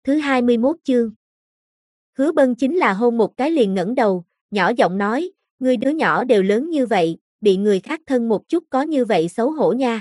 Thứ 21 chương. Hứa Bân chính là hôn một cái liền ngẩng đầu, nhỏ giọng nói, ngươi đứa nhỏ đều lớn như vậy, bị người khác thân một chút có như vậy xấu hổ nha.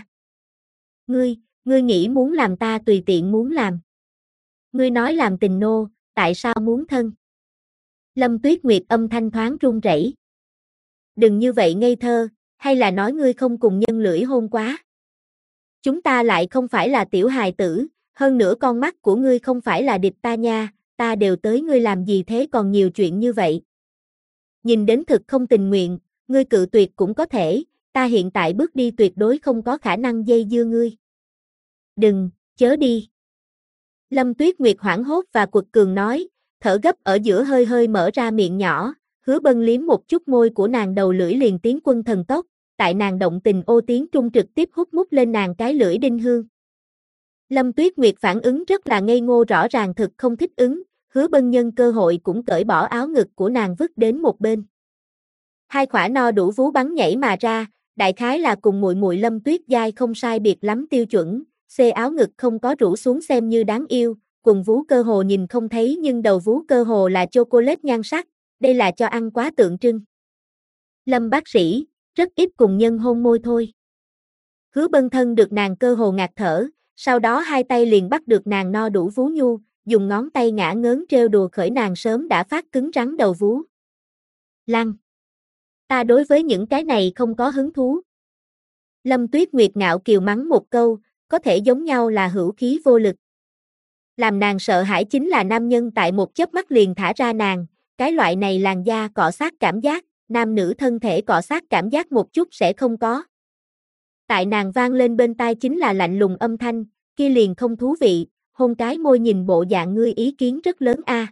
Ngươi nghĩ muốn làm ta tùy tiện muốn làm. Ngươi nói làm tình nô, tại sao muốn thân? Lâm Tuyết Nguyệt âm thanh thoáng run rẩy. Đừng như vậy ngây thơ, hay là nói ngươi không cùng nhân lưỡi hôn quá? Chúng ta lại không phải là tiểu hài tử, hơn nữa con mắt của ngươi không phải là địch ta nha, ta đều tới ngươi làm gì thế còn nhiều chuyện như vậy. Nhìn đến thực không tình nguyện, ngươi cự tuyệt cũng có thể, ta hiện tại bước đi tuyệt đối không có khả năng dây dưa ngươi. Đừng, chớ đi. Lâm Tuyết Nguyệt hoảng hốt và quật cường nói, thở gấp ở giữa hơi hơi mở ra miệng nhỏ, Hứa Bân liếm một chút môi của nàng đầu lưỡi liền tiến quân thần tốc, tại nàng động tình ô tiếng trung trực tiếp hút mút lên nàng cái lưỡi đinh hương. Lâm Tuyết Nguyệt phản ứng rất là ngây ngô rõ ràng thực không thích ứng, Hứa Bân nhân cơ hội cũng cởi bỏ áo ngực của nàng vứt đến một bên. Hai khỏa no đủ vú bắn nhảy mà ra, đại khái là cùng muội muội Lâm Tuyết giai không sai biệt lắm tiêu chuẩn, áo ngực không có rũ xuống xem như đáng yêu, quần vú cơ hồ nhìn không thấy nhưng đầu vú cơ hồ là chocolate nhan sắc, đây là cho ăn quá tượng trưng. Lâm bác sĩ, rất ít cùng nhân hôn môi thôi. Hứa Bân thân được nàng cơ hồ ngạt thở, sau đó hai tay liền bắt được nàng no đủ vú nhu, dùng ngón tay ngã ngớn trêu đùa khởi nàng sớm đã phát cứng rắn đầu vú. Lăng! Ta đối với những cái này không có hứng thú. Lâm Tuyết Nguyệt ngạo kiều mắng một câu, có thể giống nhau là hữu khí vô lực. Làm nàng sợ hãi chính là nam nhân tại một chớp mắt liền thả ra nàng, cái loại này làn da cọ sát cảm giác, nam nữ thân thể cọ sát cảm giác một chút sẽ không có. Tại nàng vang lên bên tai chính là lạnh lùng âm thanh, kia liền không thú vị, hôn cái môi nhìn bộ dạng ngươi ý kiến rất lớn a.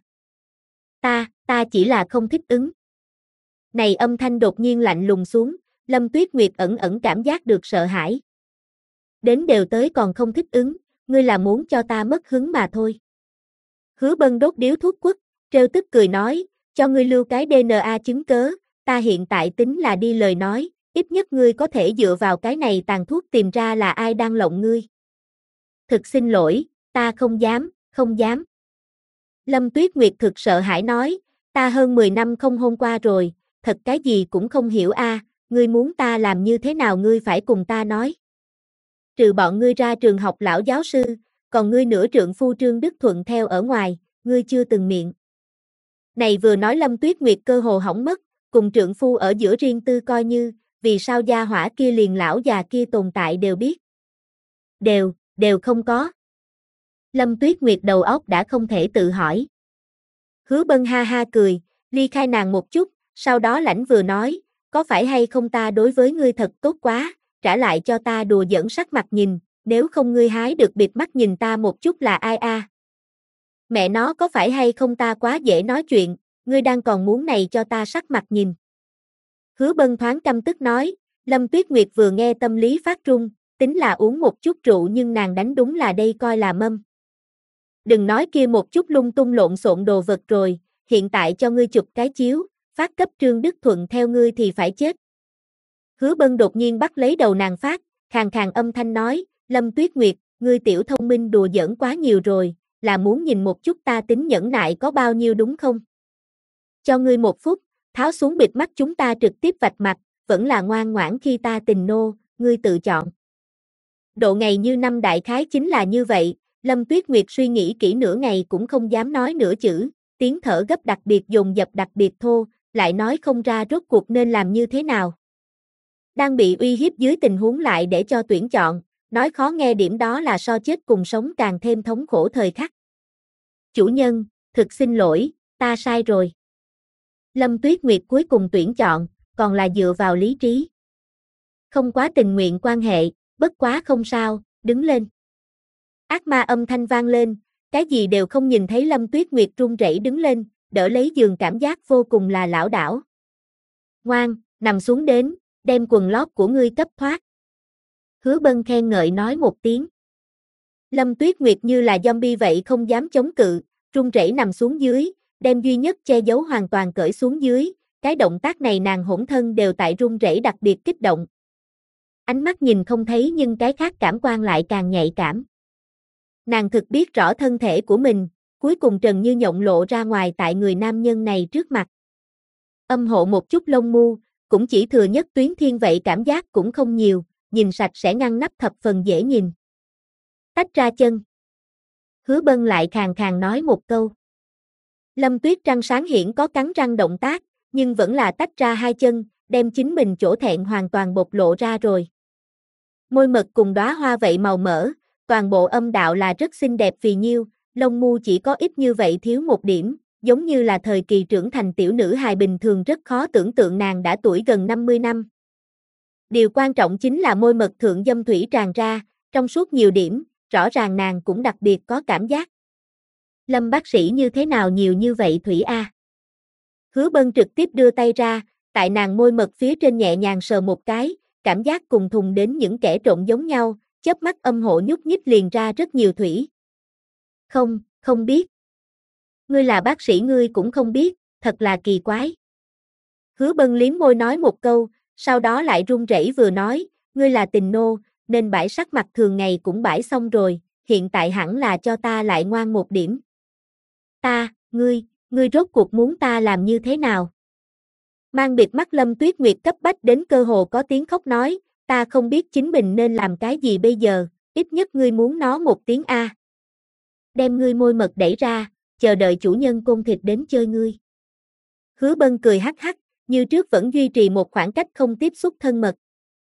Ta chỉ là không thích ứng. Này âm thanh đột nhiên lạnh lùng xuống, Lâm Tuyết Nguyệt ẩn ẩn cảm giác được sợ hãi. Đến đều tới còn không thích ứng, ngươi là muốn cho ta mất hứng mà thôi. Hứa Bân đốt điếu thuốc quất, trêu tức cười nói, cho ngươi lưu cái DNA chứng cớ, ta hiện tại tính là đi lời nói, ít nhất ngươi có thể dựa vào cái này tàn thuốc tìm ra là ai đang lộng ngươi. Thực xin lỗi, ta không dám. Lâm Tuyết Nguyệt thực sợ hãi nói, ta hơn 10 năm không hôn qua rồi, thật cái gì cũng không hiểu a, ngươi muốn ta làm như thế nào ngươi phải cùng ta nói. Trừ bọn ngươi ra trường học lão giáo sư, còn ngươi nửa trượng phu Trương Đức Thuận theo ở ngoài, ngươi chưa từng miệng. Này vừa nói Lâm Tuyết Nguyệt cơ hồ hỏng mất, cùng trượng phu ở giữa riêng tư coi như, vì sao gia hỏa kia liền lão già kia tồn tại đều biết. Đều không có. Lâm Tuyết Nguyệt đầu óc đã không thể tự hỏi. Hứa Bân ha ha cười, ly khai nàng một chút, sau đó lãnh vừa nói, có phải hay không ta đối với ngươi thật tốt quá, trả lại cho ta đùa giỡn sắc mặt nhìn, nếu không ngươi hái được bịt mắt nhìn ta một chút là ai a? Mẹ nó có phải hay không ta quá dễ nói chuyện, ngươi đang còn muốn này cho ta sắc mặt nhìn. Hứa Bân thoáng căm tức nói, Lâm Tuyết Nguyệt vừa nghe tâm lý phát run, tính là uống một chút rượu nhưng nàng đánh đúng là đây coi là mâm. Đừng nói kia một chút lung tung lộn xộn đồ vật rồi, hiện tại cho ngươi chụp cái chiếu, phát cấp Trương Đức Thuận theo ngươi thì phải chết. Hứa Bân đột nhiên bắt lấy đầu nàng phát, khàn khàn âm thanh nói, Lâm Tuyết Nguyệt, ngươi tiểu thông minh đùa giỡn quá nhiều rồi, là muốn nhìn một chút ta tính nhẫn nại có bao nhiêu đúng không? Cho ngươi 1 phút, tháo xuống bịt mắt chúng ta trực tiếp vạch mặt, vẫn là ngoan ngoãn khi ta tình nô, ngươi tự chọn. Độ ngày như năm đại khái chính là như vậy, Lâm Tuyết Nguyệt suy nghĩ kỹ nửa ngày cũng không dám nói nửa chữ, tiếng thở gấp đặc biệt dồn dập đặc biệt thô, lại nói không ra rốt cuộc nên làm như thế nào. Đang bị uy hiếp dưới tình huống lại để cho tuyển chọn, nói khó nghe điểm đó là so chết cùng sống càng thêm thống khổ thời khắc. Chủ nhân, thực xin lỗi, ta sai rồi. Lâm Tuyết Nguyệt cuối cùng tuyển chọn, còn là dựa vào lý trí. Không quá tình nguyện quan hệ, bất quá không sao, đứng lên. Ác ma âm thanh vang lên, cái gì đều không nhìn thấy Lâm Tuyết Nguyệt run rẩy đứng lên, đỡ lấy giường cảm giác vô cùng là lảo đảo. Ngoan, nằm xuống đến, đem quần lót của ngươi cấp thoát. Hứa Bân khen ngợi nói một tiếng. Lâm Tuyết Nguyệt như là zombie vậy không dám chống cự, run rẩy nằm xuống dưới, đem duy nhất che giấu hoàn toàn cởi xuống dưới, cái động tác này nàng hỗn thân đều tại run rẩy đặc biệt kích động. Ánh mắt nhìn không thấy nhưng cái khác cảm quan lại càng nhạy cảm. Nàng thực biết rõ thân thể của mình, cuối cùng Trần Như Nhộng lộ ra ngoài tại người nam nhân này trước mặt. Âm hộ một chút lông mu, cũng chỉ thừa nhất tuyến thiên vậy cảm giác cũng không nhiều, nhìn sạch sẽ ngăn nắp thập phần dễ nhìn. Tách ra chân. Hứa Bân lại khàn khàn nói một câu. Lâm Tuyết Trăng sáng hiển có cắn răng động tác, nhưng vẫn là tách ra hai chân, đem chính mình chỗ thẹn hoàn toàn bộc lộ ra rồi. Môi mật cùng đóa hoa vậy màu mỡ, toàn bộ âm đạo là rất xinh đẹp phì nhiêu, lông mu chỉ có ít như vậy thiếu một điểm, giống như là thời kỳ trưởng thành tiểu nữ hài bình thường rất khó tưởng tượng nàng đã tuổi gần 50 năm. Điều quan trọng chính là môi mật thượng dâm thủy tràn ra, trong suốt nhiều điểm, rõ ràng nàng cũng đặc biệt có cảm giác. Lâm bác sĩ như thế nào nhiều như vậy thủy a? Hứa Bân trực tiếp đưa tay ra, tại nàng môi mật phía trên nhẹ nhàng sờ một cái, cảm giác cùng thùng đến những kẻ trộn giống nhau, chớp mắt âm hộ nhúc nhích liền ra rất nhiều thủy. Không biết. Ngươi là bác sĩ ngươi cũng không biết, thật là kỳ quái. Hứa Bân liếm môi nói một câu, sau đó lại run rẩy vừa nói, ngươi là tình nô, nên bãi sắc mặt thường ngày cũng bãi xong rồi, hiện tại hẳn là cho ta lại ngoan một điểm. Ngươi rốt cuộc muốn ta làm như thế nào? Mang bịt mắt Lâm Tuyết Nguyệt cấp bách đến cơ hồ có tiếng khóc nói, ta không biết chính mình nên làm cái gì bây giờ, ít nhất ngươi muốn nó một tiếng A. Đem ngươi môi mật đẩy ra, chờ đợi chủ nhân côn thịt đến chơi ngươi. Hứa Bân cười hắc hắc, như trước vẫn duy trì một khoảng cách không tiếp xúc thân mật.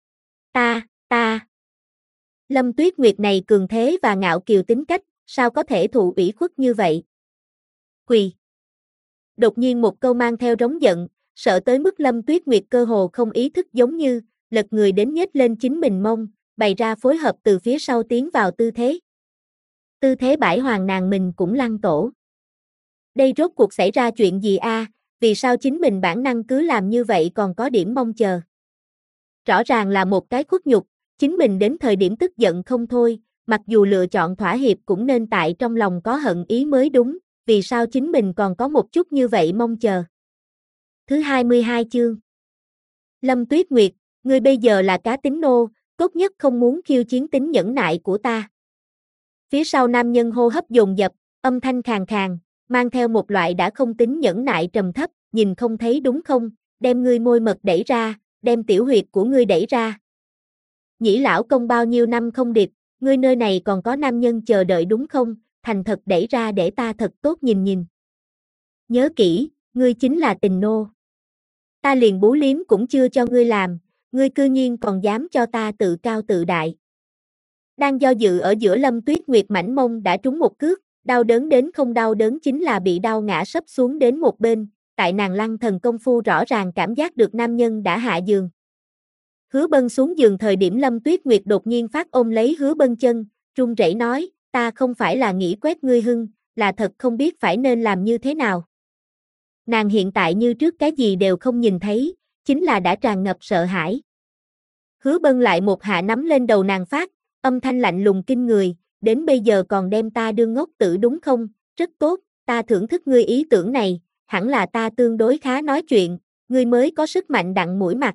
Ta. Lâm Tuyết Nguyệt này cường thế và ngạo kiều tính cách, sao có thể thụ ủy khuất như vậy? Quỳ. Đột nhiên một câu mang theo rống giận, sợ tới mức Lâm Tuyết Nguyệt cơ hồ không ý thức giống như, lật người đến nhếch lên chính mình mông, bày ra phối hợp từ phía sau tiến vào tư thế. Tư thế bãi hoàng nàng mình cũng lăn tổ. Đây rốt cuộc xảy ra chuyện gì a? Vì sao chính mình bản năng cứ làm như vậy còn có điểm mong chờ? Rõ ràng là một cái khuất nhục, chính mình đến thời điểm tức giận không thôi, mặc dù lựa chọn thỏa hiệp cũng nên tại trong lòng có hận ý mới đúng, vì sao chính mình còn có một chút như vậy mong chờ. Thứ 22 chương. Lâm Tuyết Nguyệt, ngươi bây giờ là cá tính nô, tốt nhất không muốn khiêu chiến tính nhẫn nại của ta. Phía sau nam nhân hô hấp dồn dập, âm thanh khàn khàn, mang theo một loại đã không tính nhẫn nại trầm thấp, nhìn không thấy đúng không, đem ngươi môi mật đẩy ra, đem tiểu huyệt của ngươi đẩy ra. Nhĩ lão công bao nhiêu năm không điệp, ngươi nơi này còn có nam nhân chờ đợi đúng không, thành thật đẩy ra để ta thật tốt nhìn nhìn. Nhớ kỹ, ngươi chính là tình nô. Ta liền bú liếm cũng chưa cho ngươi làm, ngươi cư nhiên còn dám cho ta tự cao tự đại. Đang do dự ở giữa Lâm Tuyết Nguyệt mảnh mông đã trúng một cước, đau đớn đến không đau đớn chính là bị đau ngã sấp xuống đến một bên, tại nàng lăng thần công phu rõ ràng cảm giác được nam nhân đã hạ giường. Hứa Bân xuống giường thời điểm Lâm Tuyết Nguyệt đột nhiên phát ôm lấy Hứa Bân chân, run rẩy nói, ta không phải là nghĩ quét ngươi hưng, là thật không biết phải nên làm như thế nào. Nàng hiện tại như trước cái gì đều không nhìn thấy, chính là đã tràn ngập sợ hãi. Hứa Bân lại một hạ nắm lên đầu nàng phát, âm thanh lạnh lùng kinh người, đến bây giờ còn đem ta đương ngốc tử đúng không, rất tốt, ta thưởng thức ngươi ý tưởng này, hẳn là ta tương đối khá nói chuyện, ngươi mới có sức mạnh đặng mũi mặt.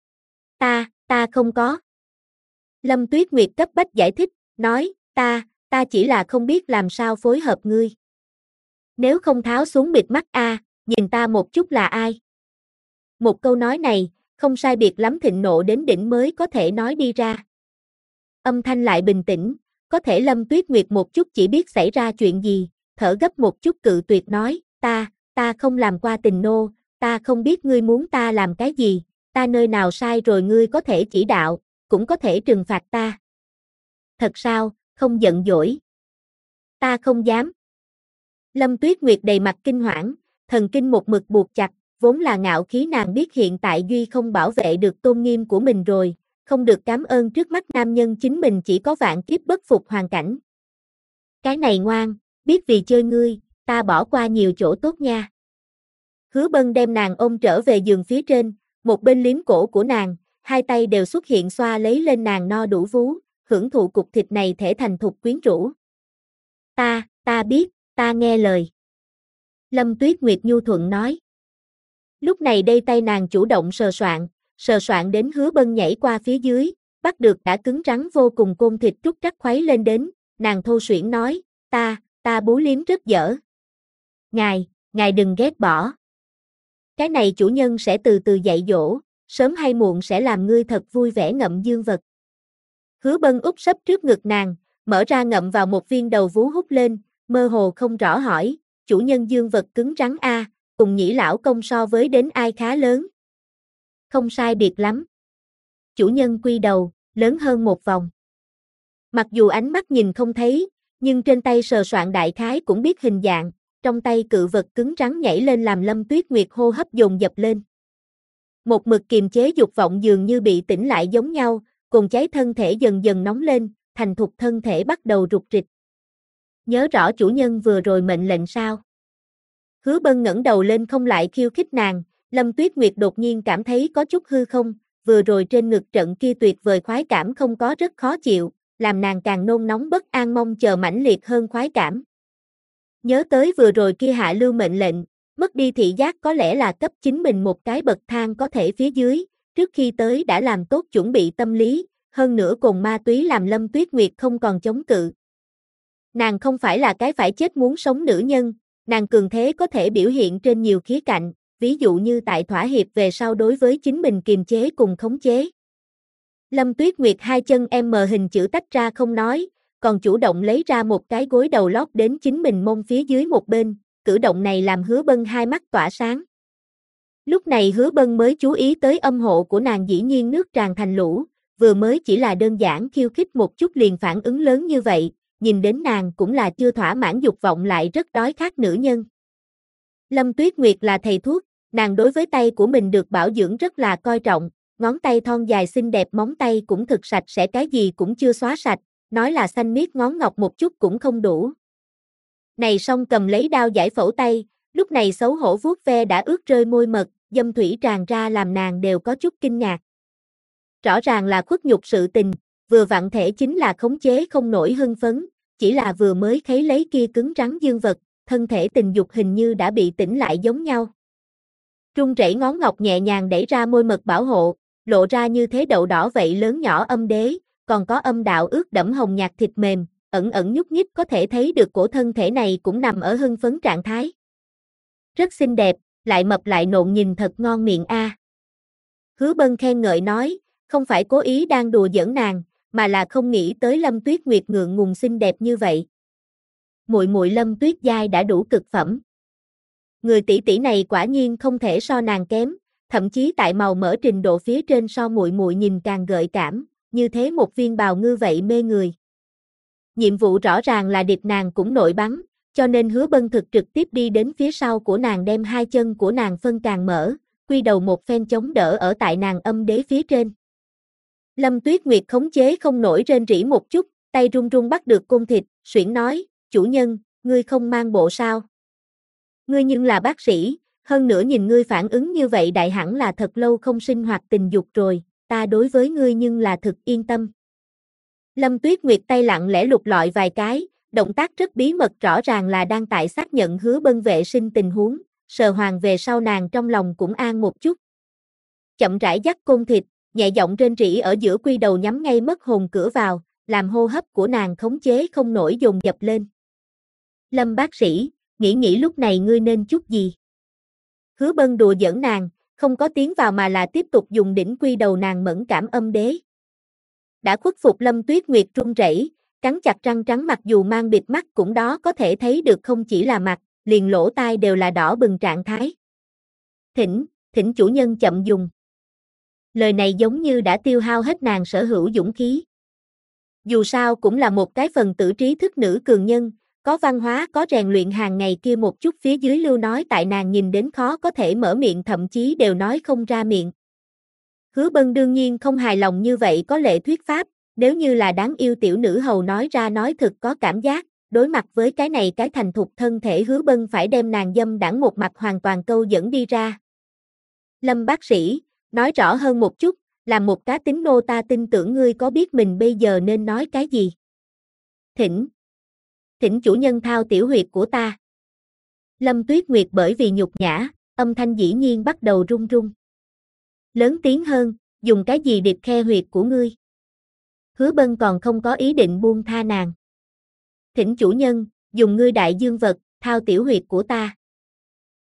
Ta không có. Lâm Tuyết Nguyệt cấp bách giải thích, nói, ta chỉ là không biết làm sao phối hợp ngươi. Nếu không tháo xuống bịt mắt nhìn ta một chút là ai? Một câu nói này, không sai biệt lắm thịnh nộ đến đỉnh mới có thể nói đi ra. Âm thanh lại bình tĩnh, có thể Lâm Tuyết Nguyệt một chút chỉ biết xảy ra chuyện gì, thở gấp một chút cự tuyệt nói, ta không làm qua tình nô, ta không biết ngươi muốn ta làm cái gì, ta nơi nào sai rồi ngươi có thể chỉ đạo, cũng có thể trừng phạt ta. Thật sao, không giận dỗi. Ta không dám. Lâm Tuyết Nguyệt đầy mặt kinh hoảng, thần kinh một mực buộc chặt, vốn là ngạo khí nàng biết hiện tại Duy không bảo vệ được tôn nghiêm của mình rồi, không được cảm ơn trước mắt nam nhân chính mình chỉ có vạn kiếp bất phục hoàn cảnh. Cái này ngoan, biết vì chơi ngươi, ta bỏ qua nhiều chỗ tốt nha. Hứa Bân đem nàng ôm trở về giường phía trên, một bên liếm cổ của nàng, hai tay đều xuất hiện xoa lấy lên nàng no đủ vú, hưởng thụ cục thịt này thể thành thục quyến rũ. Ta biết, ta nghe lời. Lâm Tuyết Nguyệt nhu thuận nói. Lúc này đây tay nàng chủ động sờ soạn đến Hứa Bân nhảy qua phía dưới, bắt được đã cứng rắn vô cùng côn thịt trúc trắc khuấy lên đến, nàng thô suyễn nói, ta bú liếm rất dở, ngài đừng ghét bỏ. Cái này chủ nhân sẽ từ từ dạy dỗ, sớm hay muộn sẽ làm ngươi thật vui vẻ ngậm dương vật. Hứa Bân úp sấp trước ngực nàng, mở ra ngậm vào một viên đầu vú hút lên, mơ hồ không rõ hỏi, chủ nhân dương vật cứng rắn a, cùng Nhĩ lão công so với đến ai khá lớn. Không sai biệt lắm. Chủ nhân quy đầu, lớn hơn một vòng. Mặc dù ánh mắt nhìn không thấy, nhưng trên tay sờ soạn đại khái cũng biết hình dạng, trong tay cự vật cứng rắn nhảy lên làm Lâm Tuyết Nguyệt hô hấp dồn dập lên. Một mực kiềm chế dục vọng dường như bị tỉnh lại giống nhau, cồn cháy thân thể dần dần nóng lên, thành thục thân thể bắt đầu rục rịch. Nhớ rõ chủ nhân vừa rồi mệnh lệnh sao? Hứa Bân ngẩng đầu lên không lại khiêu khích nàng, Lâm Tuyết Nguyệt đột nhiên cảm thấy có chút hư không, vừa rồi trên ngực trận kia tuyệt vời khoái cảm không có rất khó chịu, làm nàng càng nôn nóng bất an mong chờ mãnh liệt hơn khoái cảm. Nhớ tới vừa rồi kia hạ lưu mệnh lệnh, mất đi thị giác có lẽ là cấp chính mình một cái bậc thang có thể phía dưới, trước khi tới đã làm tốt chuẩn bị tâm lý, hơn nữa cùng ma túy làm Lâm Tuyết Nguyệt không còn chống cự. Nàng không phải là cái phải chết muốn sống nữ nhân, nàng cường thế có thể biểu hiện trên nhiều khía cạnh, ví dụ như tại thỏa hiệp về sau đối với chính mình kiềm chế cùng khống chế. Lâm Tuyết Nguyệt hai chân M hình chữ tách ra không nói, còn chủ động lấy ra một cái gối đầu lót đến chính mình mông phía dưới một bên, cử động này làm Hứa Bân hai mắt tỏa sáng. Lúc này Hứa Bân mới chú ý tới âm hộ của nàng dĩ nhiên nước tràn thành lũ, vừa mới chỉ là đơn giản khiêu khích một chút liền phản ứng lớn như vậy, nhìn đến nàng cũng là chưa thỏa mãn dục vọng lại rất đói khát nữ nhân. Lâm Tuyết Nguyệt là thầy thuốc, nàng đối với tay của mình được bảo dưỡng rất là coi trọng, ngón tay thon dài xinh đẹp móng tay cũng thực sạch sẽ cái gì cũng chưa xóa sạch, nói là xanh miết ngón ngọc một chút cũng không đủ. Này xong cầm lấy đao giải phẫu tay, lúc này xấu hổ vuốt ve đã ướt rơi môi mật, dâm thủy tràn ra làm nàng đều có chút kinh ngạc. Rõ ràng là khuất nhục sự tình, vừa vặn thể chính là khống chế không nổi hưng phấn, chỉ là vừa mới khấy lấy kia cứng rắn dương vật, thân thể tình dục hình như đã bị tỉnh lại giống nhau. Trung rẩy ngón ngọc nhẹ nhàng đẩy ra môi mật bảo hộ, lộ ra như thế đậu đỏ vậy lớn nhỏ âm đế, còn có âm đạo ướt đẫm hồng nhạt thịt mềm, ẩn ẩn nhúc nhích có thể thấy được cổ thân thể này cũng nằm ở hưng phấn trạng thái. Rất xinh đẹp, lại mập lại nộn nhìn thật ngon miệng a. Hứa Bân khen ngợi nói, không phải cố ý đang đùa giỡn nàng, mà là không nghĩ tới Lâm Tuyết Nguyệt ngượng ngùng xinh đẹp như vậy. Muội muội Lâm Tuyết giai đã đủ cực phẩm. Người tỷ tỷ này quả nhiên không thể so nàng kém, thậm chí tại màu mỡ trình độ phía trên so muội muội nhìn càng gợi cảm, như thế một viên bào ngư vậy mê người. Nhiệm vụ rõ ràng là địch nàng cũng nội bắn, cho nên Hứa Bân thực trực tiếp đi đến phía sau của nàng đem hai chân của nàng phân càng mở, quy đầu một phen chống đỡ ở tại nàng âm đế phía trên. Lâm Tuyết Nguyệt khống chế không nổi rên rỉ một chút, tay run run bắt được côn thịt, suyễn nói, chủ nhân, ngươi không mang bộ sao? Ngươi nhưng là bác sĩ, hơn nữa nhìn ngươi phản ứng như vậy đại hẳn là thật lâu không sinh hoạt tình dục rồi, ta đối với ngươi nhưng là thực yên tâm. Lâm Tuyết Nguyệt tay lặng lẽ lục lọi vài cái, động tác rất bí mật rõ ràng là đang tại xác nhận Hứa Bân vệ sinh tình huống, sờ hoàng về sau nàng trong lòng cũng an một chút. Chậm rãi dắt côn thịt, nhẹ giọng rên rỉ ở giữa quy đầu nhắm ngay mất hồn cửa vào, làm hô hấp của nàng khống chế không nổi dồn dập lên. Lâm bác sĩ, nghĩ lúc này ngươi nên chút gì? Hứa Bân đùa giỡn nàng, không có tiến vào mà là tiếp tục dùng đỉnh quy đầu nàng mẫn cảm âm đế. Đã khuất phục Lâm Tuyết Nguyệt run rẩy, cắn chặt răng trắng mặc dù mang bịt mắt cũng đó có thể thấy được không chỉ là mặt, liền lỗ tai đều là đỏ bừng trạng thái. Thỉnh chủ nhân chậm dùng. Lời này giống như đã tiêu hao hết nàng sở hữu dũng khí. Dù sao cũng là một cái phần tử trí thức nữ cường nhân, có văn hóa có rèn luyện hàng ngày kia một chút phía dưới lưu nói tại nàng nhìn đến khó có thể mở miệng thậm chí đều nói không ra miệng. Hứa Bân đương nhiên không hài lòng như vậy có lệ thuyết pháp, nếu như là đáng yêu tiểu nữ hầu nói ra nói thực có cảm giác, đối mặt với cái này cái thành thục thân thể Hứa Bân phải đem nàng dâm đãng một mặt hoàn toàn câu dẫn đi ra. Lâm bác sĩ, nói rõ hơn một chút, làm một cá tính nô ta tin tưởng ngươi có biết mình bây giờ nên nói cái gì. Thỉnh chủ nhân thao tiểu huyệt của ta. Lâm Tuyết Nguyệt bởi vì nhục nhã, âm thanh dĩ nhiên bắt đầu run run. Lớn tiếng hơn, dùng cái gì điệp khe huyệt của ngươi. Hứa Bân còn không có ý định buông tha nàng. Thỉnh chủ nhân, dùng ngươi đại dương vật, thao tiểu huyệt của ta.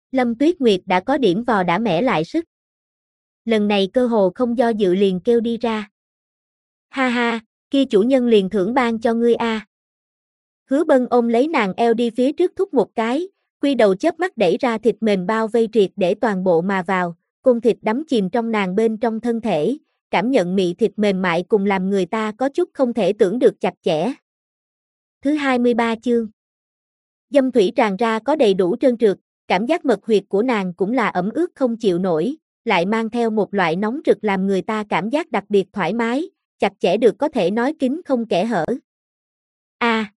Lâm Tuyết Nguyệt đã có điểm vò đã mẻ lại sức. Lần này cơ hồ không do dự liền kêu đi ra. Ha ha, kia chủ nhân liền thưởng ban cho ngươi a. Hứa Bân ôm lấy nàng eo đi phía trước thúc một cái, quy đầu chớp mắt đẩy ra thịt mềm bao vây triệt để toàn bộ mà vào, côn thịt đắm chìm trong nàng bên trong thân thể, cảm nhận mị thịt mềm mại cùng làm người ta có chút không thể tưởng được chặt chẽ. Thứ 23 chương. Dâm thủy tràn ra có đầy đủ trơn trượt, cảm giác mật huyệt của nàng cũng là ẩm ướt không chịu nổi, lại mang theo một loại nóng rực làm người ta cảm giác đặc biệt thoải mái, chặt chẽ được có thể nói kín không kẽ hở. A.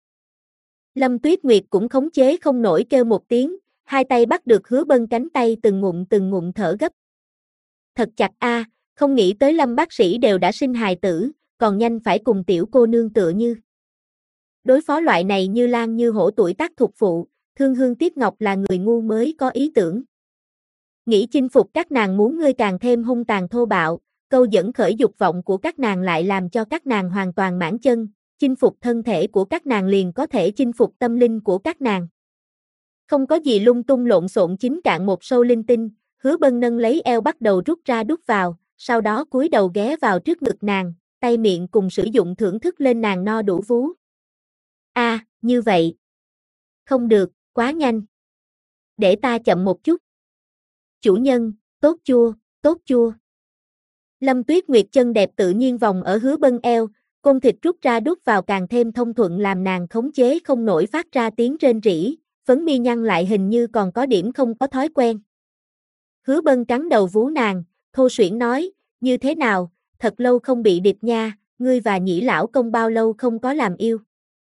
Lâm Tuyết Nguyệt cũng khống chế không nổi kêu một tiếng, hai tay bắt được Hứa Bân cánh tay từng ngụm thở gấp. Thật chặt a, không nghĩ tới Lâm bác sĩ đều đã sinh hài tử, còn nhanh phải cùng tiểu cô nương tựa như. Đối phó loại này như lang như hổ tuổi tác thuộc phụ, Thương Hương Tiếc Ngọc là người ngu mới có ý tưởng. Nghĩ chinh phục các nàng muốn ngươi càng thêm hung tàn thô bạo, câu dẫn khởi dục vọng của các nàng lại làm cho các nàng hoàn toàn mãn chân, chinh phục thân thể của các nàng liền có thể chinh phục tâm linh của các nàng. Không có gì lung tung lộn xộn chính cạn một sâu linh tinh, Hứa Bân nâng lấy eo bắt đầu rút ra đút vào, sau đó cúi đầu ghé vào trước ngực nàng, tay miệng cùng sử dụng thưởng thức lên nàng no đủ vú. A, như vậy. Không được, quá nhanh. Để ta chậm một chút. Chủ nhân, tốt chua. Lâm Tuyết Nguyệt chân đẹp tự nhiên vòng ở Hứa Bân eo, côn thịt rút ra đút vào càng thêm thông thuận làm nàng khống chế không nổi phát ra tiếng rên rỉ, phấn mi nhăn lại hình như còn có điểm không có thói quen. Hứa Bân cắn đầu vú nàng, thô suyễn nói, như thế nào, thật lâu không bị địch nha, ngươi và Nhĩ lão công bao lâu không có làm yêu.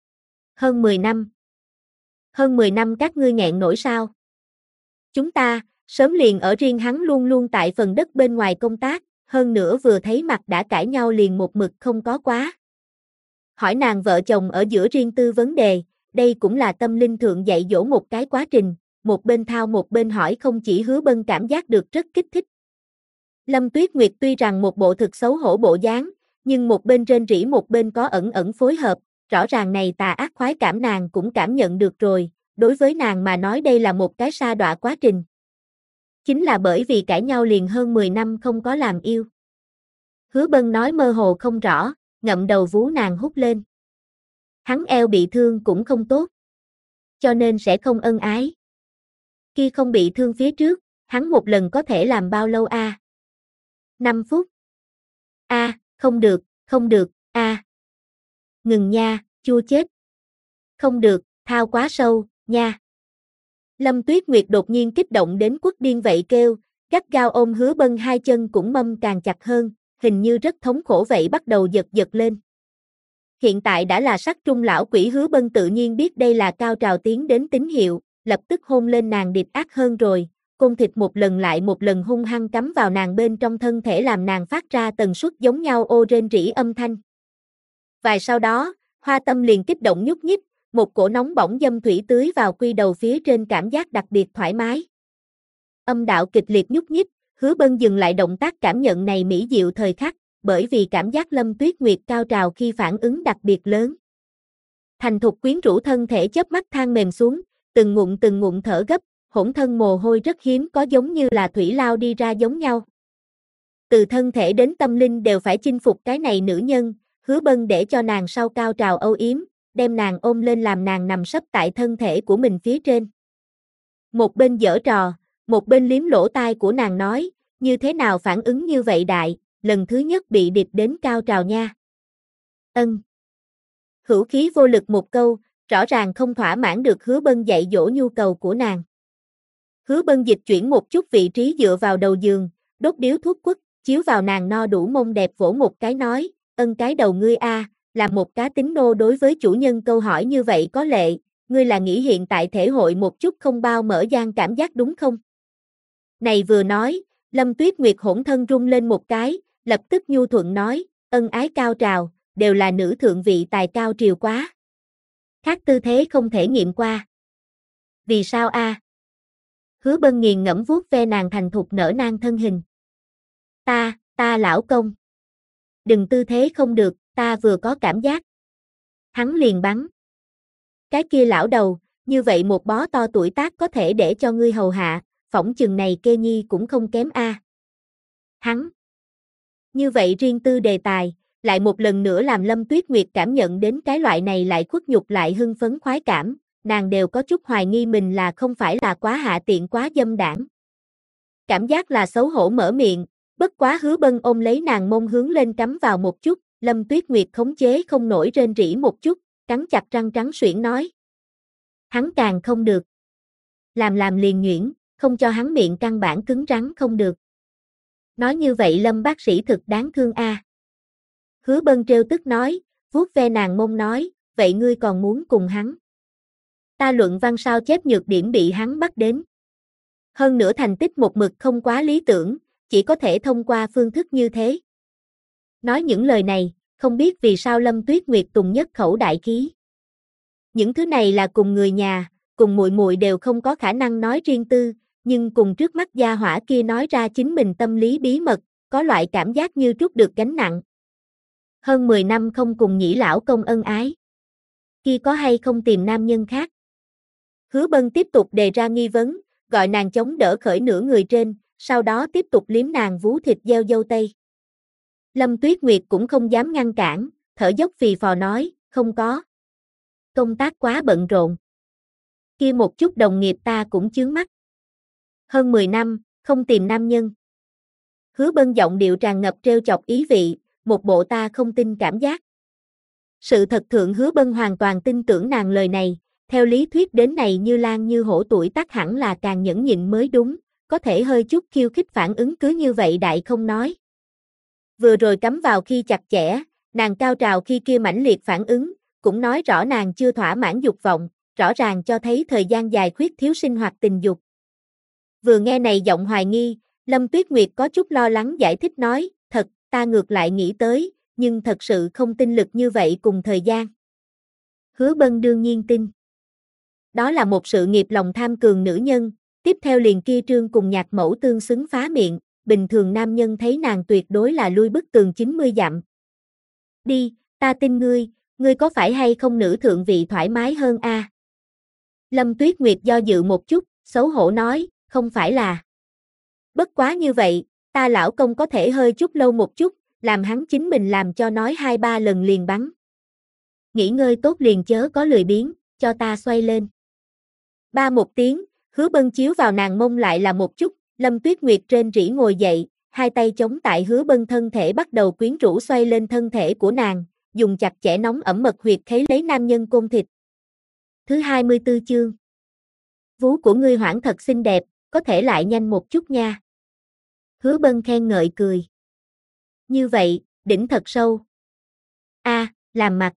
Hơn 10 năm. Hơn 10 năm các ngươi nghẹn nổi sao? Chúng ta, sớm liền ở riêng hắn luôn luôn tại phần đất bên ngoài công tác, hơn nữa vừa thấy mặt đã cãi nhau liền một mực không có quá. Hỏi nàng vợ chồng ở giữa riêng tư vấn đề, đây cũng là tâm linh thượng dạy dỗ một cái quá trình, một bên thao một bên hỏi không chỉ Hứa Bân cảm giác được rất kích thích. Lâm Tuyết Nguyệt tuy rằng một bộ thực xấu hổ bộ dáng, nhưng một bên rên rỉ một bên có ẩn phối hợp, rõ ràng này tà ác khoái cảm nàng cũng cảm nhận được rồi, đối với nàng mà nói đây là một cái sa đọa quá trình. Chính là bởi vì cãi nhau liền hơn 10 năm không có làm yêu. Hứa Bân nói mơ hồ không rõ, ngậm đầu vú nàng hút lên. Hắn eo bị thương cũng không tốt, cho nên sẽ không ân ái. Khi không bị thương phía trước, hắn một lần có thể làm bao lâu a? 5 phút. A, không được, a. Ngừng nha, chua chết. Không được, thao quá sâu, nha. Lâm Tuyết Nguyệt đột nhiên kích động đến quất điên vậy kêu, gắt gao ôm Hứa Bân hai chân cũng mâm càng chặt hơn, hình như rất thống khổ vậy bắt đầu giật lên. Hiện tại đã là sắc trung lão quỷ Hứa Bân tự nhiên biết đây là cao trào tiến đến tín hiệu, lập tức hôn lên nàng địch ác hơn rồi, côn thịt một lần lại một lần hung hăng cắm vào nàng bên trong thân thể làm nàng phát ra tần suất giống nhau ô rên rỉ âm thanh. Vài sau đó, Hoa Tâm liền kích động nhúc nhích, một cổ nóng bỏng dâm thủy tưới vào quy đầu phía trên cảm giác đặc biệt thoải mái. Âm đạo kịch liệt nhúc nhích, Hứa Bân dừng lại động tác cảm nhận này mỹ diệu thời khắc, bởi vì cảm giác Lâm Tuyết Nguyệt cao trào khi phản ứng đặc biệt lớn. Thành thục quyến rũ thân thể chớp mắt than mềm xuống, từng ngụm thở gấp, hỗn thân mồ hôi rất hiếm có giống như là thủy lao đi ra giống nhau. Từ thân thể đến tâm linh đều phải chinh phục cái này nữ nhân, Hứa Bân để cho nàng sau cao trào âu yếm, đem nàng ôm lên làm nàng nằm sấp tại thân thể của mình phía trên. Một bên giở trò, một bên liếm lỗ tai của nàng nói, như thế nào phản ứng như vậy đại, lần thứ nhất bị địch đến cao trào nha. Ân. Hữu khí vô lực một câu, rõ ràng không thỏa mãn được Hứa Bân dạy dỗ nhu cầu của nàng. Hứa Bân dịch chuyển một chút vị trí dựa vào đầu giường, đốt điếu thuốc quất, chiếu vào nàng no đủ mông đẹp vỗ một cái nói, ân cái đầu ngươi a, là một cá tính nô đối với chủ nhân câu hỏi như vậy có lệ, ngươi là nghĩ hiện tại thể hội một chút không bao mở gian cảm giác đúng không? Này vừa nói, Lâm Tuyết Nguyệt hỗn thân rung lên một cái, lập tức nhu thuận nói, ân ái cao trào, đều là nữ thượng vị tài cao triều quá. Khác tư thế không thể nghiệm qua. Vì sao a? Hứa Bân nghiền ngẫm vuốt ve nàng thành thục nở nang thân hình. Ta lão công. Đừng tư thế không được, ta vừa có cảm giác. Hắn liền bắn. Cái kia lão đầu, như vậy một bó to tuổi tác có thể để cho ngươi hầu hạ, phỏng chừng này Kê Nhi cũng không kém a. Hắn. Như vậy riêng tư đề tài, lại một lần nữa làm Lâm Tuyết Nguyệt cảm nhận đến cái loại này lại khuất nhục lại hưng phấn khoái cảm, nàng đều có chút hoài nghi mình là không phải là quá hạ tiện quá dâm đảng. Cảm giác là xấu hổ mở miệng, bất quá Hứa Bân ôm lấy nàng mông hướng lên cắm vào một chút, Lâm Tuyết Nguyệt khống chế không nổi rên rỉ một chút, cắn chặt răng trắng suyễn nói. Hắn càng không được. Làm liền nhuyễn, không cho hắn miệng căn bản cứng rắn không được. Nói như vậy Lâm bác sĩ thực đáng thương a. Hứa Bân trêu tức nói, vuốt ve nàng mông nói, vậy ngươi còn muốn cùng hắn? Ta luận văn sao chép nhược điểm bị hắn bắt đến. Hơn nữa thành tích một mực không quá lý tưởng, chỉ có thể thông qua phương thức như thế. Nói những lời này, không biết vì sao Lâm Tuyết Nguyệt tùng nhất khẩu đại khí. Những thứ này là cùng người nhà, cùng muội muội đều không có khả năng nói riêng tư, nhưng cùng trước mắt gia hỏa kia nói ra chính mình tâm lý bí mật, có loại cảm giác như trút được gánh nặng. Hơn 10 năm không cùng Nhĩ lão công ân ái. Kia có hay không tìm nam nhân khác? Hứa Bân tiếp tục đề ra nghi vấn, gọi nàng chống đỡ khởi nửa người trên, sau đó tiếp tục liếm nàng vú thịt gieo dâu tây. Lâm Tuyết Nguyệt cũng không dám ngăn cản, thở dốc phì phò nói, không có. Công tác quá bận rộn. Kia một chút đồng nghiệp ta cũng chướng mắt. Hơn 10 năm, không tìm nam nhân. Hứa Bân giọng điệu tràn ngập trêu chọc ý vị, một bộ ta không tin cảm giác. Sự thật thượng Hứa Bân hoàn toàn tin tưởng nàng lời này, theo lý thuyết đến này như lan như hổ tuổi tác hẳn là càng nhẫn nhịn mới đúng, có thể hơi chút khiêu khích phản ứng cứ như vậy đại không nói. Vừa rồi cắm vào khi chặt chẽ, nàng cao trào khi kia mãnh liệt phản ứng, cũng nói rõ nàng chưa thỏa mãn dục vọng, rõ ràng cho thấy thời gian dài khuyết thiếu sinh hoạt tình dục. Vừa nghe này giọng hoài nghi, Lâm Tuyết Nguyệt có chút lo lắng giải thích nói, thật, ta ngược lại nghĩ tới, nhưng thật sự không tin lực như vậy cùng thời gian. Hứa Bân đương nhiên tin. Đó là một sự nghiệp lòng tham cường nữ nhân, tiếp theo liền kia trương cùng nhạc mẫu tương xứng phá miệng, bình thường nam nhân thấy nàng tuyệt đối là lui bức tường 90 dặm. Đi, ta tin ngươi có phải hay không nữ thượng vị thoải mái hơn a? Lâm Tuyết Nguyệt do dự một chút, xấu hổ nói, không phải là. Bất quá như vậy, ta lão công có thể hơi chút lâu một chút, làm hắn chính mình làm cho nói 2-3 lần liền bắn. Nghỉ ngơi tốt liền chớ có lười biếng, cho ta xoay lên. Ba một tiếng, Hứa Bân chiếu vào nàng mông lại là một chút, Lâm Tuyết Nguyệt trên rỉ ngồi dậy, hai tay chống tại Hứa Bân thân thể bắt đầu quyến rũ xoay lên thân thể của nàng, dùng chặt chẽ nóng ẩm mật huyệt khấy lấy nam nhân côn thịt. Thứ 24 chương. Vú của ngươi hoảng thật xinh đẹp, có thể lại nhanh một chút nha. Hứa Bân khen ngợi cười. Như vậy, đỉnh thật sâu. A, làm mặt.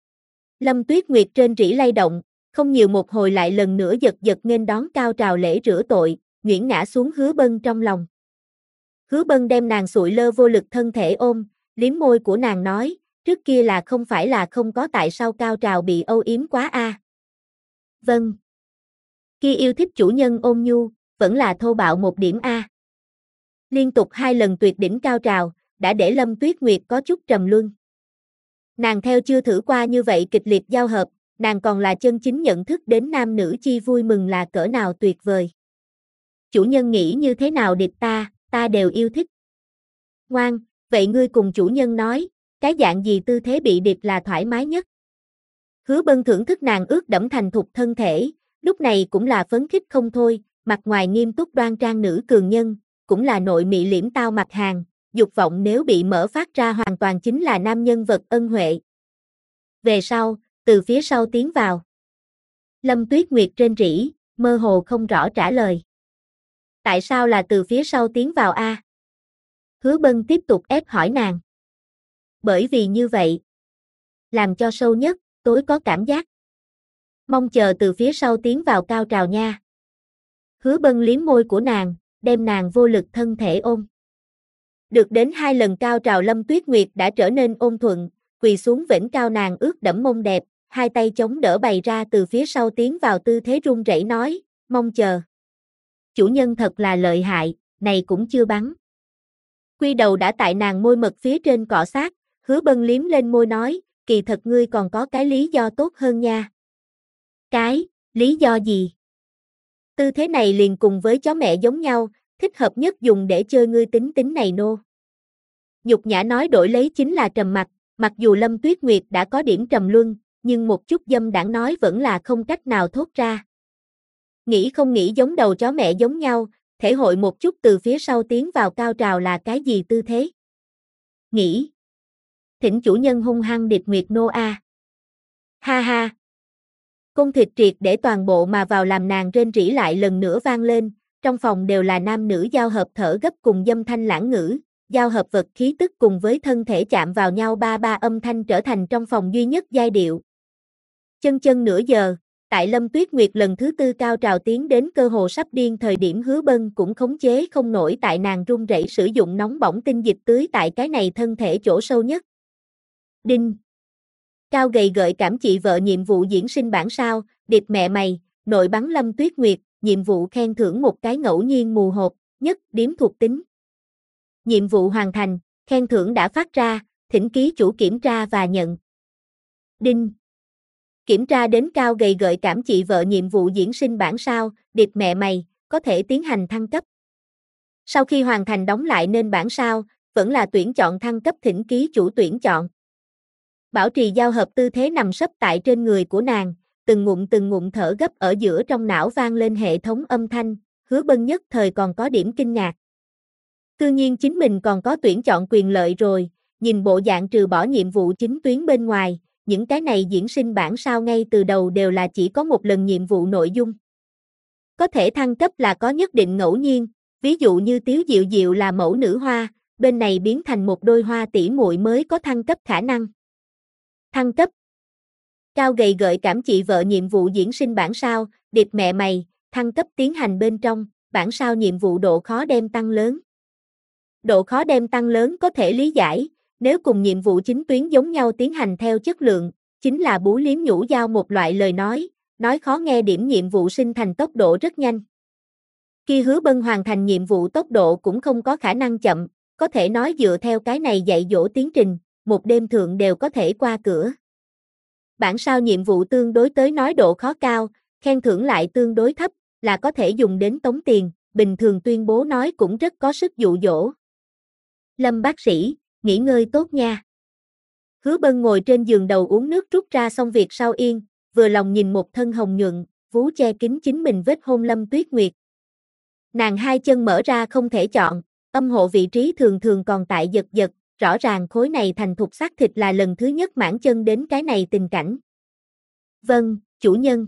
Lâm Tuyết Nguyệt trên rỉ lay động, không nhiều một hồi lại lần nữa giật giật nghênh đón cao trào lễ rửa tội, nhuyễn ngã xuống Hứa Bân trong lòng. Hứa Bân đem nàng sụi lơ vô lực thân thể ôm, liếm môi của nàng nói, trước kia là không phải là không có tại sao cao trào bị âu yếm quá a. Vâng. Kia yêu thích chủ nhân ôn nhu, vẫn là thô bạo một điểm a. Liên tục 2 lần tuyệt đỉnh cao trào, đã để Lâm Tuyết Nguyệt có chút trầm luân. Nàng theo chưa thử qua như vậy kịch liệt giao hợp, nàng còn là chân chính nhận thức đến nam nữ chi vui mừng là cỡ nào tuyệt vời. Chủ nhân nghĩ như thế nào địch ta đều yêu thích. Ngoan, vậy ngươi cùng chủ nhân nói, cái dạng gì tư thế bị điệp là thoải mái nhất. Hứa Bân thưởng thức nàng ướt đẫm thành thục thân thể, lúc này cũng là phấn khích không thôi, mặt ngoài nghiêm túc đoan trang nữ cường nhân, cũng là nội mị liễm tao mặt hàng, dục vọng nếu bị mở phát ra hoàn toàn chính là nam nhân vật ân huệ. Về sau, từ phía sau tiến vào. Lâm Tuyết Nguyệt trên rỉ, mơ hồ không rõ trả lời. Tại sao là từ phía sau tiến vào a? Hứa Bân tiếp tục ép hỏi nàng. Bởi vì như vậy, làm cho sâu nhất, tối có cảm giác. Mong chờ từ phía sau tiến vào cao trào nha. Hứa Bân liếm môi của nàng, đem nàng vô lực thân thể ôm. Được đến 2 lần cao trào Lâm Tuyết Nguyệt đã trở nên ôn thuận, quỳ xuống vểnh cao nàng ướt đẫm mông đẹp, hai tay chống đỡ bày ra từ phía sau tiến vào tư thế run rẩy nói, mong chờ. Chủ nhân thật là lợi hại, này cũng chưa bắn. Quy đầu đã tại nàng môi mật phía trên cọ sát, Hứa Bân liếm lên môi nói, kỳ thật ngươi còn có cái lý do tốt hơn nha. Cái, lý do gì? Tư thế này liền cùng với chó mẹ giống nhau, thích hợp nhất dùng để chơi ngươi tính tính này nô. Nhục nhã nói đổi lấy chính là trầm mặc, mặc dù Lâm Tuyết Nguyệt đã có điểm trầm luân, nhưng một chút dâm đãng nói vẫn là không cách nào thốt ra. Nghĩ không nghĩ giống đầu chó mẹ giống nhau, thể hội một chút từ phía sau tiến vào cao trào là cái gì tư thế. Nghĩ. Thỉnh chủ nhân hung hăng điệp nguyệt nô a. Ha ha. Cung thịt triệt để toàn bộ mà vào làm nàng rên rỉ lại lần nữa vang lên, trong phòng đều là nam nữ giao hợp thở gấp cùng dâm thanh lãng ngữ, giao hợp vật khí tức cùng với thân thể chạm vào nhau ba ba âm thanh trở thành trong phòng duy nhất giai điệu. Chân nửa giờ, tại Lâm Tuyết Nguyệt lần thứ tư cao trào tiến đến cơ hồ sắp điên thời điểm Hứa Bân cũng khống chế không nổi tại nàng run rẩy sử dụng nóng bỏng tinh dịch tưới tại cái này thân thể chỗ sâu nhất. Đinh. Cao gầy gợi cảm chị vợ nhiệm vụ diễn sinh bản sao, điệp mẹ mày, nội bắn Lâm Tuyết Nguyệt, nhiệm vụ khen thưởng một cái ngẫu nhiên mù hộp, nhất điếm thuộc tính. Nhiệm vụ hoàn thành, khen thưởng đã phát ra, thỉnh ký chủ kiểm tra và nhận. Đinh. Kiểm tra đến cao gầy gợi cảm chị vợ nhiệm vụ diễn sinh bản sao, điệp mẹ mày, có thể tiến hành thăng cấp. Sau khi hoàn thành đóng lại nên bản sao, vẫn là tuyển chọn thăng cấp thỉnh ký chủ tuyển chọn. Bảo trì giao hợp tư thế nằm sấp tại trên người của nàng, từng ngụm thở gấp ở giữa trong não vang lên hệ thống âm thanh, Hứa Bân nhất thời còn có điểm kinh ngạc. Tự nhiên chính mình còn có tuyển chọn quyền lợi rồi, nhìn bộ dạng trừ bỏ nhiệm vụ chính tuyến bên ngoài, những cái này diễn sinh bản sao ngay từ đầu đều là chỉ có một lần nhiệm vụ nội dung. Có thể thăng cấp là có nhất định ngẫu nhiên, ví dụ như Tiếu Diệu Diệu là mẫu nữ hoa, bên này biến thành một đôi hoa tỷ muội mới có thăng cấp khả năng. Thăng cấp. Cao gầy gợi cảm chị vợ nhiệm vụ diễn sinh bản sao, điệp mẹ mày, thăng cấp tiến hành bên trong, bản sao nhiệm vụ độ khó đem tăng lớn. Độ khó đem tăng lớn có thể lý giải, nếu cùng nhiệm vụ chính tuyến giống nhau tiến hành theo chất lượng, chính là bú liếm nhũ giao một loại lời nói khó nghe điểm nhiệm vụ sinh thành tốc độ rất nhanh. Khi Hứa Bân hoàn thành nhiệm vụ tốc độ cũng không có khả năng chậm, có thể nói dựa theo cái này dạy dỗ tiến trình, một đêm thượng đều có thể qua cửa. Bản sao nhiệm vụ tương đối tới nói độ khó cao, khen thưởng lại tương đối thấp, là có thể dùng đến tống tiền, bình thường tuyên bố nói cũng rất có sức dụ dỗ. Lâm bác sĩ, nghỉ ngơi tốt nha. Hứa Bân ngồi trên giường đầu uống nước rút ra xong việc sau yên, vừa lòng nhìn một thân hồng nhuận, vú che kín chính mình vết hôn Lâm Tuyết Nguyệt. Nàng hai chân mở ra không thể chọn, âm hộ vị trí thường thường còn tại giật giật, rõ ràng khối này thành thục xác thịt là lần thứ nhất mãn chân đến cái này tình cảnh. Vâng, chủ nhân.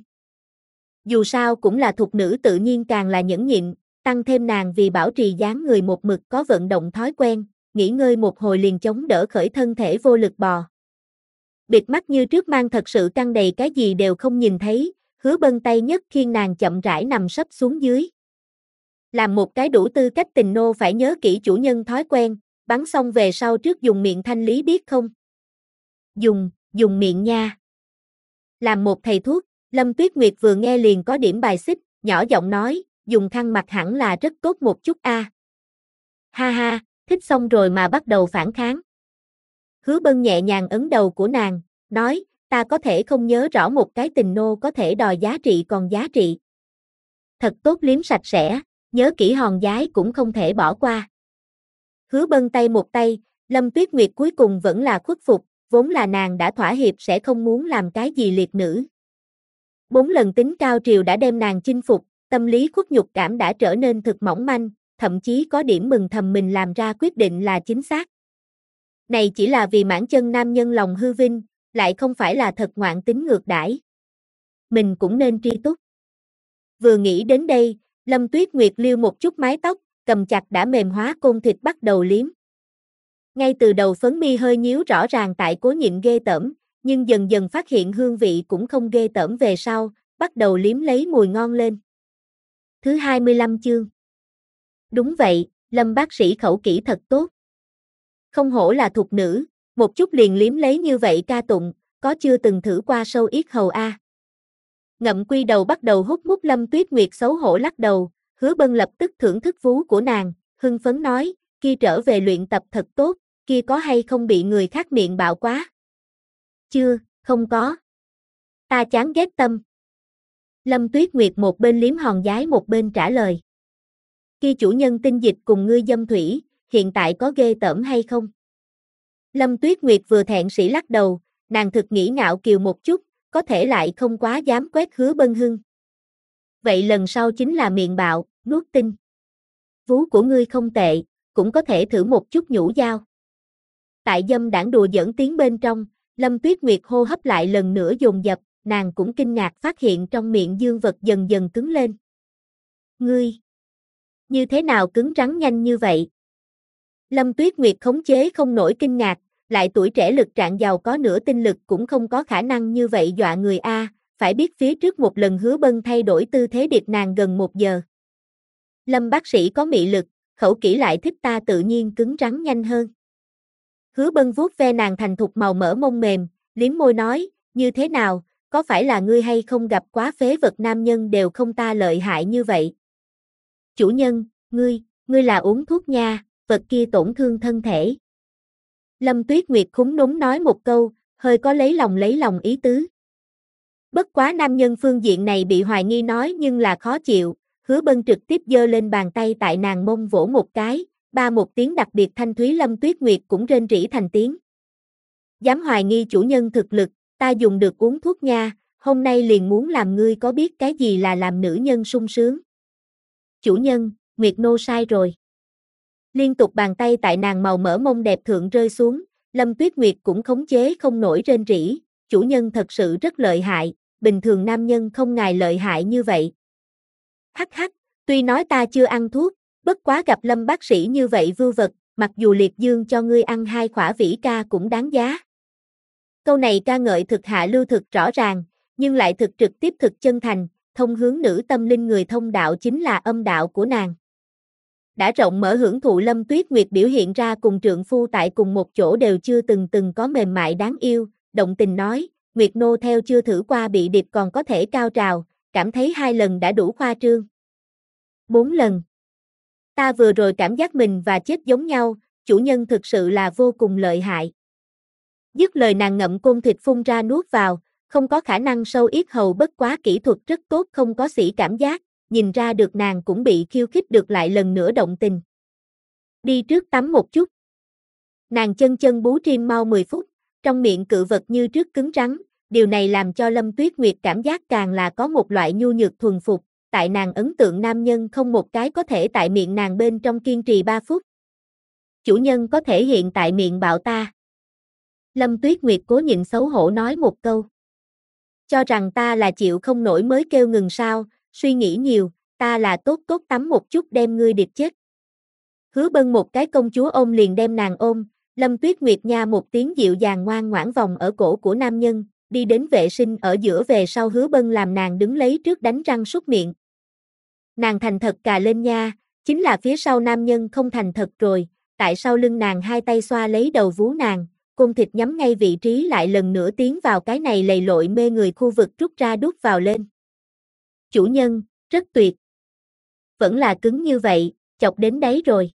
Dù sao cũng là thục nữ tự nhiên càng là nhẫn nhịn, tăng thêm nàng vì bảo trì dáng người một mực có vận động thói quen, nghỉ ngơi một hồi liền chống đỡ khởi thân thể vô lực bò. Bịt mắt như trước mang thật sự căng đầy cái gì đều không nhìn thấy, Hứa Bân tay nhất khiêng nàng chậm rãi nằm sấp xuống dưới. Làm một cái đủ tư cách tình nô phải nhớ kỹ chủ nhân thói quen, bắn xong về sau trước dùng miệng thanh lý biết không? Dùng miệng nha. Làm một thầy thuốc, Lâm Tuyết Nguyệt vừa nghe liền có điểm bài xích, nhỏ giọng nói, dùng khăn mặt hẳn là rất tốt một chút a. Ha ha, thích xong rồi mà bắt đầu phản kháng. Hứa Bân nhẹ nhàng ấn đầu của nàng, nói, ta có thể không nhớ rõ một cái tình nô có thể đòi giá trị còn giá trị. Thật tốt liếm sạch sẽ, nhớ kỹ hòn giái cũng không thể bỏ qua. Hứa Bân tay một tay, Lâm Tuyết Nguyệt cuối cùng vẫn là khuất phục, vốn là nàng đã thỏa hiệp sẽ không muốn làm cái gì liệt nữ. 4 lần tính cao triều đã đem nàng chinh phục, tâm lý khuất nhục cảm đã trở nên thực mỏng manh, thậm chí có điểm mừng thầm mình làm ra quyết định là chính xác. Này chỉ là vì mãn chân nam nhân lòng hư vinh, lại không phải là thật ngoạn tính ngược đãi. Mình cũng nên tri túc. Vừa nghĩ đến đây, Lâm Tuyết Nguyệt liêu một chút mái tóc, cầm chặt đã mềm hóa côn thịt bắt đầu liếm. Ngay từ đầu phấn mi hơi nhíu rõ ràng tại cố nhịn ghê tởm, nhưng dần dần phát hiện hương vị cũng không ghê tởm về sau, bắt đầu liếm lấy mùi ngon lên. Thứ 25 chương. Đúng vậy, Lâm bác sĩ khẩu kỹ thật tốt. Không hổ là thục nữ, một chút liền liếm lấy như vậy ca tụng, có chưa từng thử qua sâu yết hầu a. Ngậm quy đầu bắt đầu hút mút Lâm Tuyết Nguyệt xấu hổ lắc đầu, Hứa Bân lập tức thưởng thức vú của nàng, hưng phấn nói, kia trở về luyện tập thật tốt, kia có hay không bị người khác miệng bạo quá? Chưa, không có. Ta chán ghét tâm. Lâm Tuyết Nguyệt một bên liếm hòn giái một bên trả lời. Khi chủ nhân tinh dịch cùng ngươi dâm thủy, hiện tại có ghê tởm hay không? Lâm Tuyết Nguyệt vừa thẹn sĩ lắc đầu, nàng thực nghĩ ngạo kiều một chút, có thể lại không quá dám quét Hứa Bân Hưng. Vậy lần sau chính là miệng bạo, nuốt tinh. Vú của ngươi không tệ, cũng có thể thử một chút nhũ dao. Tại dâm đảng đùa giỡn tiếng bên trong, Lâm Tuyết Nguyệt hô hấp lại lần nữa dồn dập, nàng cũng kinh ngạc phát hiện trong miệng dương vật dần dần cứng lên. Ngươi! Như thế nào cứng rắn nhanh như vậy? Lâm Tuyết Nguyệt khống chế không nổi kinh ngạc, lại tuổi trẻ lực trạng giàu có nửa tinh lực cũng không có khả năng như vậy dọa người a, phải biết phía trước một lần Hứa Bân thay đổi tư thế điệp nàng gần 1 giờ. Lâm bác sĩ có mị lực, khẩu kỹ lại thích ta tự nhiên cứng rắn nhanh hơn. Hứa Bân vuốt ve nàng thành thục màu mỡ mông mềm, liếm môi nói, như thế nào, có phải là ngươi hay không gặp quá phế vật nam nhân đều không ta lợi hại như vậy? Chủ nhân, ngươi là uống thuốc nha, vật kia tổn thương thân thể. Lâm Tuyết Nguyệt khúm núm nói một câu, hơi có lấy lòng ý tứ. Bất quá nam nhân phương diện này bị hoài nghi nói nhưng là khó chịu, Hứa Bân trực tiếp giơ lên bàn tay tại nàng mông vỗ một cái, ba một tiếng đặc biệt thanh thúy. Lâm Tuyết Nguyệt cũng rên rỉ thành tiếng. Dám hoài nghi chủ nhân thực lực, ta dùng được uống thuốc nha, hôm nay liền muốn làm ngươi có biết cái gì là làm nữ nhân sung sướng. Chủ nhân, Nguyệt nô sai rồi. Liên tục bàn tay tại nàng màu mỡ mông đẹp thượng rơi xuống, Lâm Tuyết Nguyệt cũng khống chế không nổi rên rỉ, chủ nhân thật sự rất lợi hại, bình thường nam nhân không ngài lợi hại như vậy. Hắc hắc, tuy nói ta chưa ăn thuốc, bất quá gặp Lâm bác sĩ như vậy vưu vật, mặc dù liệt dương cho ngươi ăn 2 khỏa vĩ ca cũng đáng giá. Câu này ca ngợi thực hạ lưu thực rõ ràng, nhưng lại thực trực tiếp thực chân thành, thông hướng nữ tâm linh người thông đạo chính là âm đạo của nàng. Đã rộng mở hưởng thụ Lâm Tuyết Nguyệt biểu hiện ra cùng trượng phu tại cùng một chỗ đều chưa từng có mềm mại đáng yêu, động tình nói, Nguyệt nô theo chưa thử qua bị điệp còn có thể cao trào, cảm thấy 2 lần đã đủ khoa trương. 4 lần. Ta vừa rồi cảm giác mình và chết giống nhau, chủ nhân thực sự là vô cùng lợi hại. Dứt lời nàng ngậm côn thịt phun ra nuốt vào, không có khả năng sâu yết hầu bất quá kỹ thuật rất tốt không có sĩ cảm giác, nhìn ra được nàng cũng bị khiêu khích được lại lần nữa động tình. Đi trước tắm một chút. Nàng chân bú trim mau 10 phút, trong miệng cự vật như trước cứng rắn, điều này làm cho Lâm Tuyết Nguyệt cảm giác càng là có một loại nhu nhược thuần phục, tại nàng ấn tượng nam nhân không một cái có thể tại miệng nàng bên trong kiên trì 3 phút. Chủ nhân có thể hiện tại miệng bạo ta. Lâm Tuyết Nguyệt cố nhịn xấu hổ nói một câu. Cho rằng ta là chịu không nổi mới kêu ngừng sao, suy nghĩ nhiều, ta là tốt tắm một chút đem ngươi điệp chết. Hứa Bân một cái công chúa ôm liền đem nàng ôm, Lâm Tuyết Nguyệt nha một tiếng dịu dàng ngoan ngoãn vòng ở cổ của nam nhân, đi đến vệ sinh ở giữa về sau Hứa Bân làm nàng đứng lấy trước đánh răng súc miệng. Nàng thành thật cà lên nha, chính là phía sau nam nhân không thành thật rồi, tại sau lưng nàng 2 tay xoa lấy đầu vú nàng, côn thịt nhắm ngay vị trí lại lần nữa tiến vào cái này lầy lội mê người khu vực rút ra đút vào lên. Chủ nhân, rất tuyệt. Vẫn là cứng như vậy, chọc đến đấy rồi.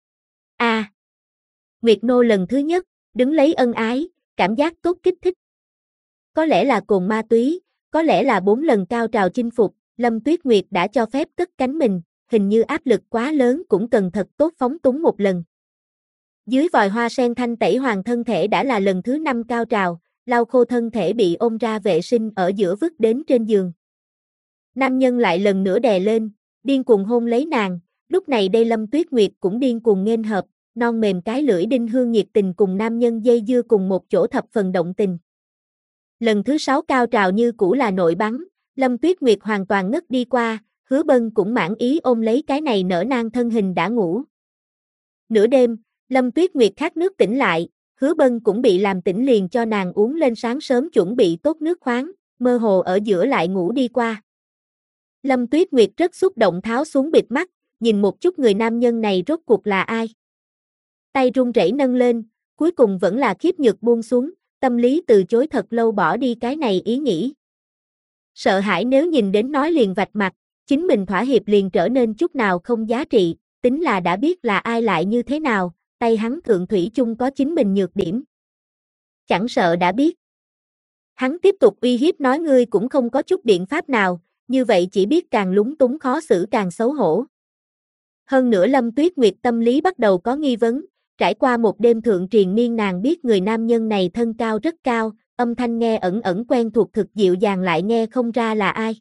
Nguyệt nô lần thứ nhất, đứng lấy ân ái, cảm giác tốt kích thích. Có lẽ là cồn ma túy, có lẽ là 4 lần cao trào chinh phục, Lâm Tuyết Nguyệt đã cho phép cất cánh mình, hình như áp lực quá lớn cũng cần thật tốt phóng túng một lần. Dưới vòi hoa sen thanh tẩy hoàng thân thể đã là lần thứ 5 cao trào, lau khô thân thể bị ôm ra vệ sinh ở giữa vứt đến trên giường. Nam nhân lại lần nữa đè lên, điên cuồng hôn lấy nàng, lúc này đây Lâm Tuyết Nguyệt cũng điên cuồng nghênh hợp, non mềm cái lưỡi đinh hương nhiệt tình cùng nam nhân dây dưa cùng một chỗ thập phần động tình. Lần thứ 6 cao trào như cũ là nội bắn, Lâm Tuyết Nguyệt hoàn toàn ngất đi qua, Hứa Bân cũng mãn ý ôm lấy cái này nở nang thân hình đã ngủ. Nửa đêm, Lâm Tuyết Nguyệt khát nước tỉnh lại, Hứa Bân cũng bị làm tỉnh liền cho nàng uống lên sáng sớm chuẩn bị tốt nước khoáng, mơ hồ ở giữa lại ngủ đi qua. Lâm Tuyết Nguyệt rất xúc động tháo xuống bịt mắt, nhìn một chút người nam nhân này rốt cuộc là ai. Tay run rẩy nâng lên, cuối cùng vẫn là khiếp nhược buông xuống, tâm lý từ chối thật lâu bỏ đi cái này ý nghĩ. Sợ hãi nếu nhìn đến nói liền vạch mặt, chính mình thỏa hiệp liền trở nên chút nào không giá trị, tính là đã biết là ai lại như thế nào, tay hắn thượng thủy chung có chính mình nhược điểm. Chẳng sợ đã biết. Hắn tiếp tục uy hiếp nói ngươi cũng không có chút biện pháp nào, như vậy chỉ biết càng lúng túng khó xử càng xấu hổ. Hơn nữa Lâm Tuyết Nguyệt tâm lý bắt đầu có nghi vấn, trải qua một đêm thượng triền miên nàng biết người nam nhân này thân cao rất cao, âm thanh nghe ẩn ẩn quen thuộc thực dịu dàng lại nghe không ra là ai.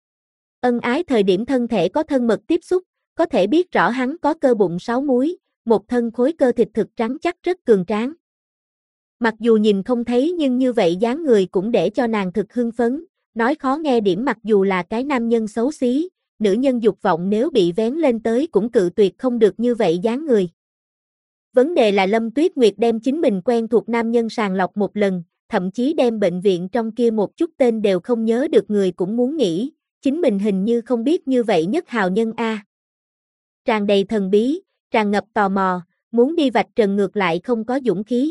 Ân ái thời điểm thân thể có thân mật tiếp xúc, có thể biết rõ hắn có cơ bụng 6 múi, một thân khối cơ thịt thực trắng chắc rất cường tráng. Mặc dù nhìn không thấy nhưng như vậy dáng người cũng để cho nàng thực hưng phấn, nói khó nghe điểm mặc dù là cái nam nhân xấu xí, nữ nhân dục vọng nếu bị vén lên tới cũng cự tuyệt không được như vậy dáng người. Vấn đề là Lâm Tuyết Nguyệt đem chính mình quen thuộc nam nhân sàng lọc một lần, thậm chí đem bệnh viện trong kia một chút tên đều không nhớ được người cũng muốn nghĩ, chính mình hình như không biết như vậy nhất hào nhân a. Tràn đầy thần bí, tràn ngập tò mò, muốn đi vạch trần ngược lại không có dũng khí.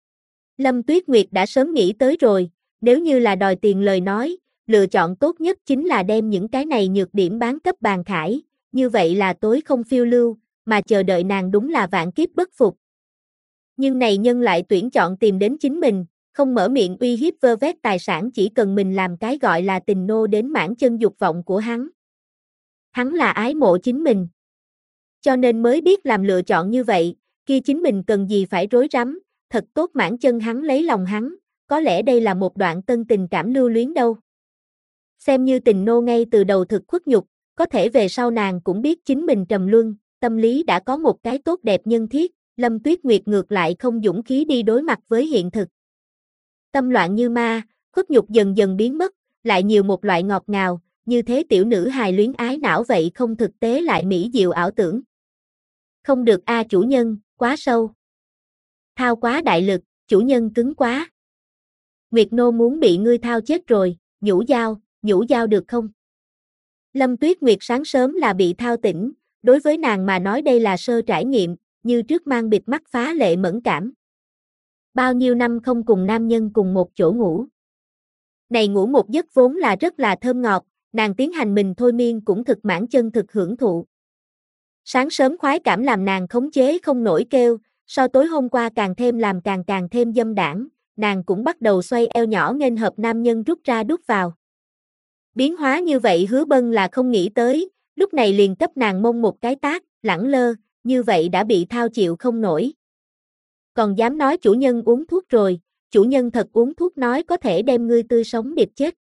Lâm Tuyết Nguyệt đã sớm nghĩ tới rồi, nếu như là đòi tiền lời nói, lựa chọn tốt nhất chính là đem những cái này nhược điểm bán cấp Bàn Khải, như vậy là tối không phiêu lưu, mà chờ đợi nàng đúng là vạn kiếp bất phục. Nhưng này nhân lại tuyển chọn tìm đến chính mình, không mở miệng uy hiếp vơ vét tài sản chỉ cần mình làm cái gọi là tình nô đến mãn chân dục vọng của hắn. Hắn là ái mộ chính mình. Cho nên mới biết làm lựa chọn như vậy, kia chính mình cần gì phải rối rắm, thật tốt mãn chân hắn lấy lòng hắn, có lẽ đây là một đoạn tân tình cảm lưu luyến đâu. Xem như tình nô ngay từ đầu thực khuất nhục, có thể về sau nàng cũng biết chính mình trầm luân, tâm lý đã có một cái tốt đẹp nhân thiết, Lâm Tuyết Nguyệt ngược lại không dũng khí đi đối mặt với hiện thực. Tâm loạn như ma, khuất nhục dần dần biến mất, lại nhiều một loại ngọt ngào, như thế tiểu nữ hài luyến ái não vậy không thực tế lại mỹ diệu ảo tưởng. Không được a chủ nhân, quá sâu. Thao quá đại lực, chủ nhân cứng quá. Nguyệt nô muốn bị ngươi thao chết rồi, nhũ dao được không? Lâm Tuyết Nguyệt sáng sớm là bị thao tỉnh, đối với nàng mà nói đây là sơ trải nghiệm, như trước mang bịt mắt phá lệ mẫn cảm. Bao nhiêu năm không cùng nam nhân cùng một chỗ ngủ. Này ngủ một giấc vốn là rất là thơm ngọt, nàng tiến hành mình thôi miên cũng thực mãn chân thực hưởng thụ. Sáng sớm khoái cảm làm nàng khống chế không nổi kêu, so tối hôm qua càng thêm làm càng thêm dâm đãng, nàng cũng bắt đầu xoay eo nhỏ nghênh hợp nam nhân rút ra đút vào. Biến hóa như vậy Hứa Bân là không nghĩ tới, lúc này liền cấp nàng mông một cái tát, lẳng lơ, như vậy đã bị thao chịu không nổi. Còn dám nói chủ nhân uống thuốc rồi, chủ nhân thật uống thuốc nói có thể đem ngươi tươi sống điệp chết.